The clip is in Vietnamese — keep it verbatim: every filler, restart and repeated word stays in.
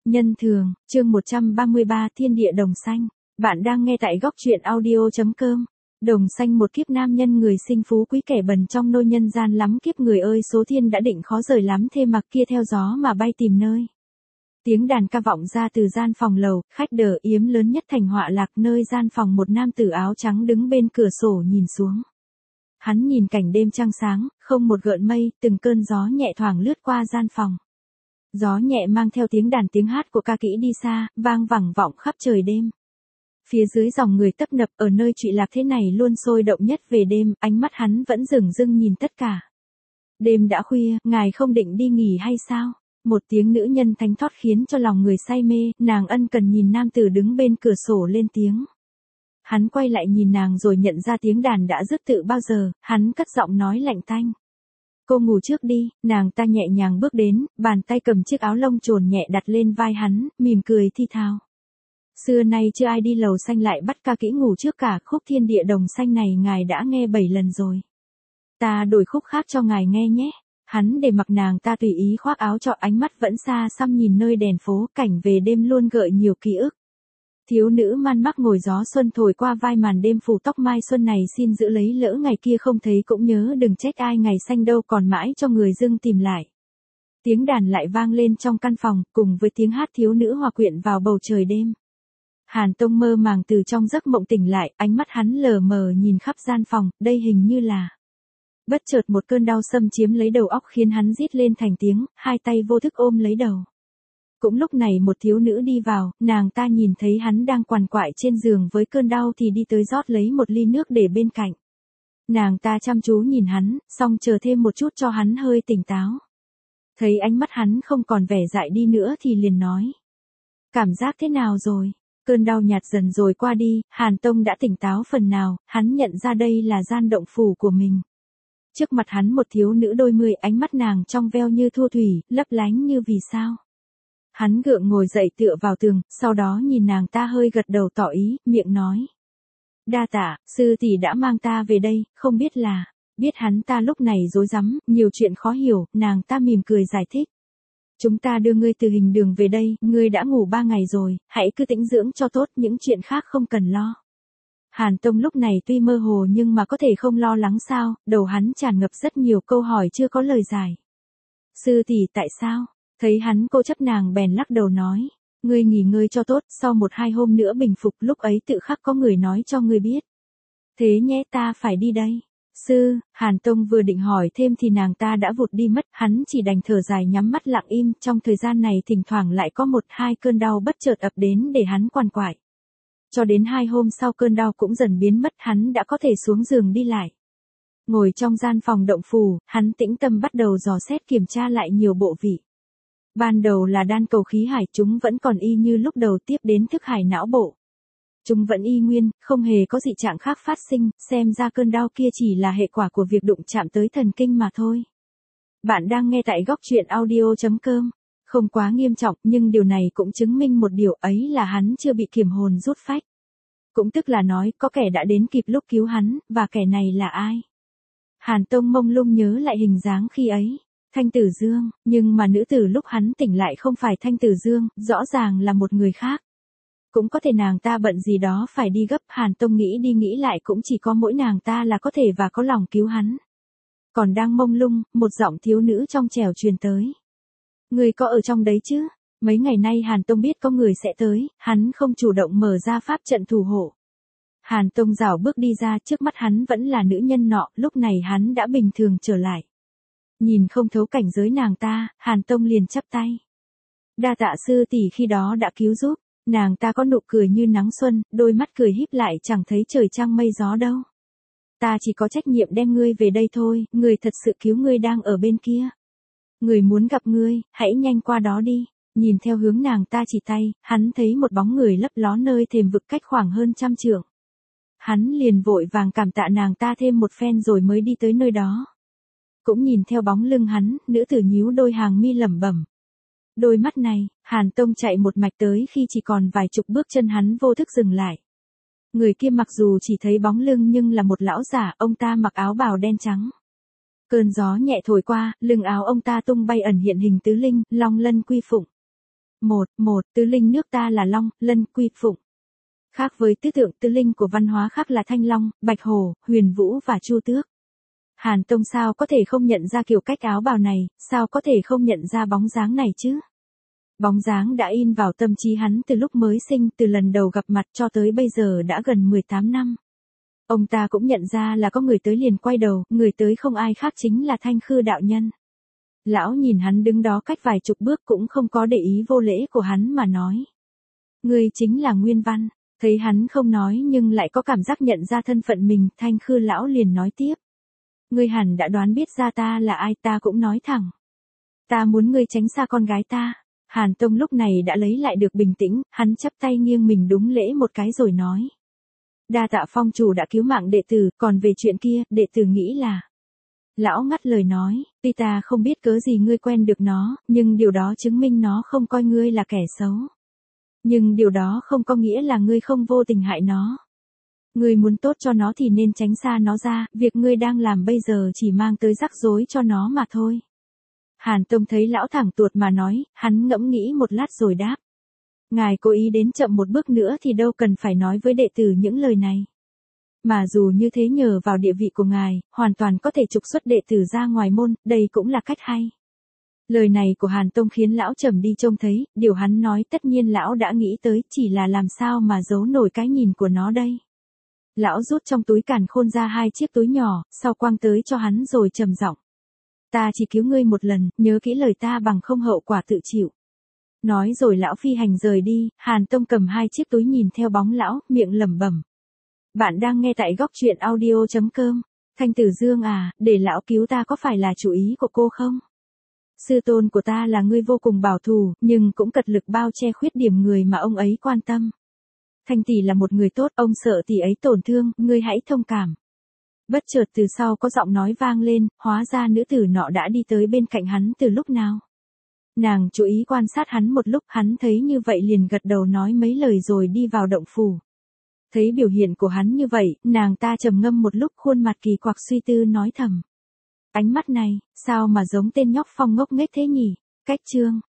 Nhân thường, chương một trăm ba mươi ba Thiên địa đồng xanh. Bạn đang nghe tại góc truyện audio chấm com. Đồng xanh một kiếp nam nhân người sinh phú quý kẻ bần trong nôi nhân gian lắm kiếp người ơi số thiên đã định khó rời lắm thê mặc kia theo gió mà bay tìm nơi. Tiếng đàn ca vọng ra từ gian phòng lầu, khách đờ yếm lớn nhất thành họa lạc nơi gian phòng một nam tử áo trắng đứng bên cửa sổ nhìn xuống. Hắn nhìn cảnh đêm trăng sáng, không một gợn mây, từng cơn gió nhẹ thoảng lướt qua gian phòng. Gió nhẹ mang theo tiếng đàn tiếng hát của ca kỹ đi xa, vang vẳng vọng khắp trời đêm. Phía dưới dòng người tấp nập ở nơi trụy lạc thế này luôn sôi động nhất về đêm, ánh mắt hắn vẫn dửng dưng nhìn tất cả. Đêm đã khuya, ngài không định đi nghỉ hay sao? Một tiếng nữ nhân thánh thót khiến cho lòng người say mê, nàng ân cần nhìn nam tử đứng bên cửa sổ lên tiếng. Hắn quay lại nhìn nàng rồi nhận ra tiếng đàn đã dứt từ bao giờ, hắn cất giọng nói lạnh tanh. Cô ngủ trước đi, nàng ta nhẹ nhàng bước đến, bàn tay cầm chiếc áo lông trồn nhẹ đặt lên vai hắn, mỉm cười thi thào. Xưa nay chưa ai đi lầu xanh lại bắt ca kỹ ngủ trước cả, khúc Thiên địa đồng xanh này ngài đã nghe bảy lần rồi. Ta đổi khúc khác cho ngài nghe nhé. Hắn để mặc nàng ta tùy ý khoác áo cho ánh mắt vẫn xa xăm nhìn nơi đèn phố, cảnh về đêm luôn gợi nhiều ký ức. Thiếu nữ man mác ngồi gió xuân thổi qua vai màn đêm phủ tóc mai xuân này xin giữ lấy lỡ ngày kia không thấy cũng nhớ đừng trách ai ngày xanh đâu còn mãi cho người dưng tìm lại. Tiếng đàn lại vang lên trong căn phòng, cùng với tiếng hát thiếu nữ hòa quyện vào bầu trời đêm. Hàn Tông mơ màng từ trong giấc mộng tỉnh lại, ánh mắt hắn lờ mờ nhìn khắp gian phòng, đây hình như là... Bất chợt một cơn đau xâm chiếm lấy đầu óc khiến hắn rít lên thành tiếng, hai tay vô thức ôm lấy đầu. Cũng lúc này một thiếu nữ đi vào, nàng ta nhìn thấy hắn đang quằn quại trên giường với cơn đau thì đi tới rót lấy một ly nước để bên cạnh. Nàng ta chăm chú nhìn hắn, xong chờ thêm một chút cho hắn hơi tỉnh táo. Thấy ánh mắt hắn không còn vẻ dại đi nữa thì liền nói. Cảm giác thế nào rồi? Cơn đau nhạt dần rồi qua đi, Hàn Tông đã tỉnh táo phần nào, hắn nhận ra đây là gian động phủ của mình. Trước mặt hắn một thiếu nữ đôi mươi, ánh mắt nàng trong veo như thu thủy, lấp lánh như vì sao. Hắn gượng ngồi dậy tựa vào tường, sau đó nhìn nàng ta hơi gật đầu tỏ ý, miệng nói. Đa tạ, sư tỷ đã mang ta về đây, không biết là, biết hắn ta lúc này rối rắm, nhiều chuyện khó hiểu, nàng ta mỉm cười giải thích. Chúng ta đưa ngươi từ hình đường về đây, ngươi đã ngủ ba ngày rồi, hãy cứ tĩnh dưỡng cho tốt, những chuyện khác không cần lo. Hàn Tông lúc này tuy mơ hồ nhưng mà có thể không lo lắng sao, đầu hắn tràn ngập rất nhiều câu hỏi chưa có lời giải. Sư tỷ tại sao? Thấy hắn cô chấp nàng bèn lắc đầu nói, ngươi nghỉ ngơi cho tốt, sau một hai hôm nữa bình phục lúc ấy tự khắc có người nói cho ngươi biết. Thế nhé ta phải đi đây. Sư, Hàn Tông vừa định hỏi thêm thì nàng ta đã vụt đi mất, hắn chỉ đành thở dài nhắm mắt lặng im, trong thời gian này thỉnh thoảng lại có một hai cơn đau bất chợt ập đến để hắn quằn quại. Cho đến hai hôm sau cơn đau cũng dần biến mất hắn đã có thể xuống giường đi lại. Ngồi trong gian phòng động phủ, hắn tĩnh tâm bắt đầu dò xét kiểm tra lại nhiều bộ vị. Ban đầu là đan cầu khí hải chúng vẫn còn y như lúc đầu tiếp đến thức hải não bộ. Chúng vẫn y nguyên, không hề có dị trạng khác phát sinh, xem ra cơn đau kia chỉ là hệ quả của việc đụng chạm tới thần kinh mà thôi. Bạn đang nghe tại góc truyện audio chấm com. Không quá nghiêm trọng nhưng điều này cũng chứng minh một điều ấy là hắn chưa bị kiềm hồn rút phách. Cũng tức là nói có kẻ đã đến kịp lúc cứu hắn, và kẻ này là ai? Hàn Tông mông lung nhớ lại hình dáng khi ấy. Thanh Tử Dương, nhưng mà nữ tử lúc hắn tỉnh lại không phải Thanh Tử Dương, rõ ràng là một người khác. Cũng có thể nàng ta bận gì đó phải đi gấp, Hàn Tông nghĩ đi nghĩ lại cũng chỉ có mỗi nàng ta là có thể và có lòng cứu hắn. Còn đang mông lung, một giọng thiếu nữ trong trẻo truyền tới. Người có ở trong đấy chứ? Mấy ngày nay Hàn Tông biết có người sẽ tới, hắn không chủ động mở ra pháp trận thủ hộ. Hàn Tông rảo bước đi ra, trước mắt hắn vẫn là nữ nhân nọ, lúc này hắn đã bình thường trở lại. Nhìn không thấu cảnh giới nàng ta, Hàn Tông liền chắp tay. Đa tạ sư tỷ khi đó đã cứu giúp, nàng ta có nụ cười như nắng xuân, đôi mắt cười híp lại chẳng thấy trời trăng mây gió đâu. Ta chỉ có trách nhiệm đem ngươi về đây thôi, người thật sự cứu ngươi đang ở bên kia. Người muốn gặp ngươi, hãy nhanh qua đó đi. Nhìn theo hướng nàng ta chỉ tay, hắn thấy một bóng người lấp ló nơi thềm vực cách khoảng hơn trăm trượng. Hắn liền vội vàng cảm tạ nàng ta thêm một phen rồi mới đi tới nơi đó. Cũng nhìn theo bóng lưng hắn, nữ tử nhíu đôi hàng mi lẩm bẩm. Đôi mắt này, Hàn Tông chạy một mạch tới khi chỉ còn vài chục bước chân hắn vô thức dừng lại. Người kia mặc dù chỉ thấy bóng lưng nhưng là một lão giả, ông ta mặc áo bào đen trắng. Cơn gió nhẹ thổi qua, lưng áo ông ta tung bay ẩn hiện hình tứ linh, long lân quy phụng. Một, một, tứ linh nước ta là Long, Lân, Quy, Phụng. Khác với tứ tượng tứ linh của văn hóa khác là Thanh Long, Bạch Hổ, Huyền Vũ và Chu Tước. Hàn Tông sao có thể không nhận ra kiểu cách áo bào này, sao có thể không nhận ra bóng dáng này chứ? Bóng dáng đã in vào tâm trí hắn từ lúc mới sinh, từ lần đầu gặp mặt cho tới bây giờ đã gần mười tám năm. Ông ta cũng nhận ra là có người tới liền quay đầu, người tới không ai khác chính là Thanh Khư đạo nhân. Lão nhìn hắn đứng đó cách vài chục bước cũng không có để ý vô lễ của hắn mà nói. Ngươi chính là Nguyên Văn. Thấy hắn không nói nhưng lại có cảm giác nhận ra thân phận mình, Thanh Khư lão liền nói tiếp. Ngươi hẳn đã đoán biết ra ta là ai, ta cũng nói thẳng. Ta muốn ngươi tránh xa con gái ta. Hàn Tông lúc này đã lấy lại được bình tĩnh, hắn chắp tay nghiêng mình đúng lễ một cái rồi nói. Đa tạ phong chủ đã cứu mạng đệ tử, còn về chuyện kia, đệ tử nghĩ là... Lão ngắt lời nói, tuy ta không biết cớ gì ngươi quen được nó, nhưng điều đó chứng minh nó không coi ngươi là kẻ xấu. Nhưng điều đó không có nghĩa là ngươi không vô tình hại nó. Ngươi muốn tốt cho nó thì nên tránh xa nó ra, việc ngươi đang làm bây giờ chỉ mang tới rắc rối cho nó mà thôi. Hàn Tông thấy lão thẳng tuột mà nói, hắn ngẫm nghĩ một lát rồi đáp. Ngài cố ý đến chậm một bước nữa thì đâu cần phải nói với đệ tử những lời này. Mà dù như thế nhờ vào địa vị của ngài, hoàn toàn có thể trục xuất đệ tử ra ngoài môn, đây cũng là cách hay. Lời này của Hàn Tông khiến lão trầm đi trông thấy, điều hắn nói tất nhiên lão đã nghĩ tới, chỉ là làm sao mà giấu nổi cái nhìn của nó đây. Lão rút trong túi càn khôn ra hai chiếc túi nhỏ, sau quăng tới cho hắn rồi trầm giọng. Ta chỉ cứu ngươi một lần, nhớ kỹ lời ta bằng không hậu quả tự chịu. Nói rồi lão phi hành rời đi, Hàn Tông cầm hai chiếc túi nhìn theo bóng lão, miệng lẩm bẩm. Bạn đang nghe tại góc truyện audio chấm com. Thanh Tử Dương à, để lão cứu ta có phải là chủ ý của cô không? Sư tôn của ta là người vô cùng bảo thủ, nhưng cũng cật lực bao che khuyết điểm người mà ông ấy quan tâm. Thanh tỷ là một người tốt, ông sợ tỷ ấy tổn thương, ngươi hãy thông cảm. Bất chợt từ sau có giọng nói vang lên, hóa ra nữ tử nọ đã đi tới bên cạnh hắn từ lúc nào. Nàng chú ý quan sát hắn một lúc, hắn thấy như vậy liền gật đầu nói mấy lời rồi đi vào động phủ. Thấy biểu hiện của hắn như vậy, nàng ta trầm ngâm một lúc, khuôn mặt kỳ quặc suy tư nói thầm. Ánh mắt này, sao mà giống tên nhóc Phong ngốc nghếch thế nhỉ? Cách chương.